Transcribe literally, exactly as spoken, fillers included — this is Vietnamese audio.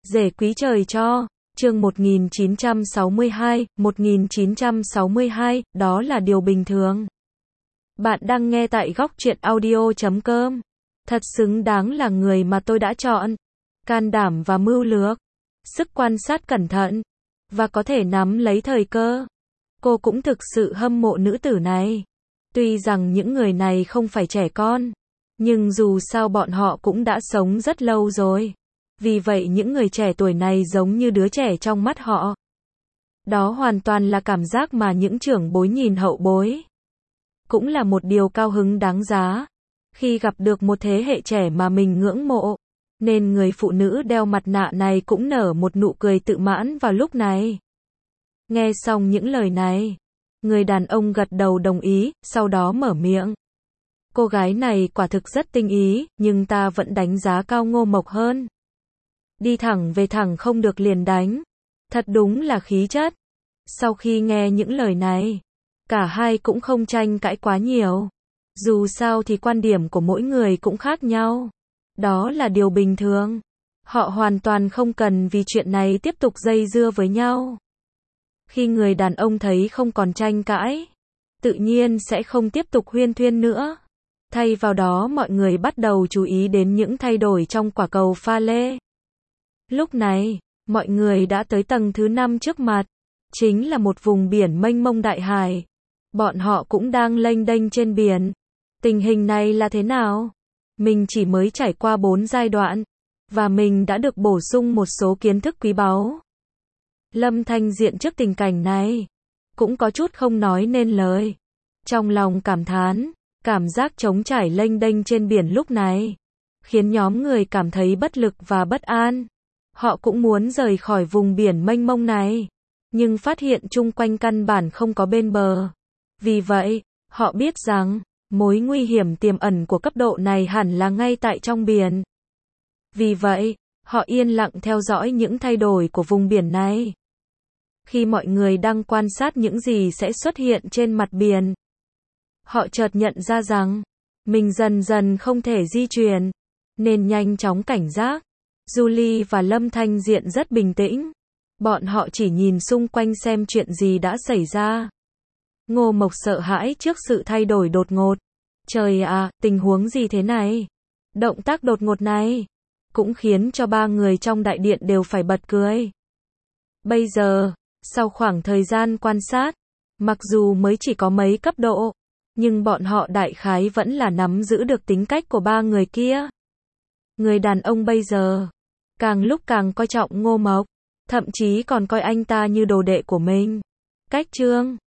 Rể quý trời cho, chương một nghìn chín trăm sáu mươi hai, một nghìn chín trăm sáu mươi hai, đó là điều bình thường. Bạn đang nghe tại góc truyện audio chấm com. Thật xứng đáng là người mà tôi đã chọn. Can đảm và mưu lược, sức quan sát cẩn thận, và có thể nắm lấy thời cơ. Cô cũng thực sự hâm mộ nữ tử này. Tuy rằng những người này không phải trẻ con, nhưng dù sao bọn họ cũng đã sống rất lâu rồi. Vì vậy những người trẻ tuổi này giống như đứa trẻ trong mắt họ. Đó hoàn toàn là cảm giác mà những trưởng bối nhìn hậu bối. Cũng là một điều cao hứng đáng giá. Khi gặp được một thế hệ trẻ mà mình ngưỡng mộ, nên người phụ nữ đeo mặt nạ này cũng nở một nụ cười tự mãn vào lúc này. Nghe xong những lời này, người đàn ông gật đầu đồng ý, sau đó mở miệng. Cô gái này quả thực rất tinh ý, nhưng ta vẫn đánh giá cao Ngô Mộc hơn. Đi thẳng về thẳng không được liền đánh. Thật đúng là khí chất. Sau khi nghe những lời này, cả hai cũng không tranh cãi quá nhiều. Dù sao thì quan điểm của mỗi người cũng khác nhau. Đó là điều bình thường. Họ hoàn toàn không cần vì chuyện này tiếp tục dây dưa với nhau. Khi người đàn ông thấy không còn tranh cãi, tự nhiên sẽ không tiếp tục huyên thuyên nữa. Thay vào đó mọi người bắt đầu chú ý đến những thay đổi trong quả cầu pha lê. Lúc này, mọi người đã tới tầng thứ năm trước mặt. Chính là một vùng biển mênh mông đại hải. Bọn họ cũng đang lênh đênh trên biển. Tình hình này là thế nào? Mình chỉ mới trải qua bốn giai đoạn. Và mình đã được bổ sung một số kiến thức quý báu. Lâm Thanh Diện trước tình cảnh này, cũng có chút không nói nên lời. Trong lòng cảm thán, cảm giác trống trải lênh đênh trên biển lúc này, khiến nhóm người cảm thấy bất lực và bất an. Họ cũng muốn rời khỏi vùng biển mênh mông này, nhưng phát hiện chung quanh căn bản không có bên bờ. Vì vậy, họ biết rằng, mối nguy hiểm tiềm ẩn của cấp độ này hẳn là ngay tại trong biển. Vì vậy, họ yên lặng theo dõi những thay đổi của vùng biển này. Khi mọi người đang quan sát những gì sẽ xuất hiện trên mặt biển, họ chợt nhận ra rằng, mình dần dần không thể di chuyển, nên nhanh chóng cảnh giác. Julie và Lâm Thanh Diện rất bình tĩnh. Bọn họ chỉ nhìn xung quanh xem chuyện gì đã xảy ra. Ngô Mộc sợ hãi trước sự thay đổi đột ngột. Trời ạ, tình huống gì thế này? Động tác đột ngột này cũng khiến cho ba người trong đại điện đều phải bật cười. Bây giờ, sau khoảng thời gian quan sát, mặc dù mới chỉ có mấy cấp độ, nhưng bọn họ đại khái vẫn là nắm giữ được tính cách của ba người kia. Người đàn ông bây giờ càng lúc càng coi trọng Ngô Mộc, thậm chí còn coi anh ta như đồ đệ của mình. Cách chương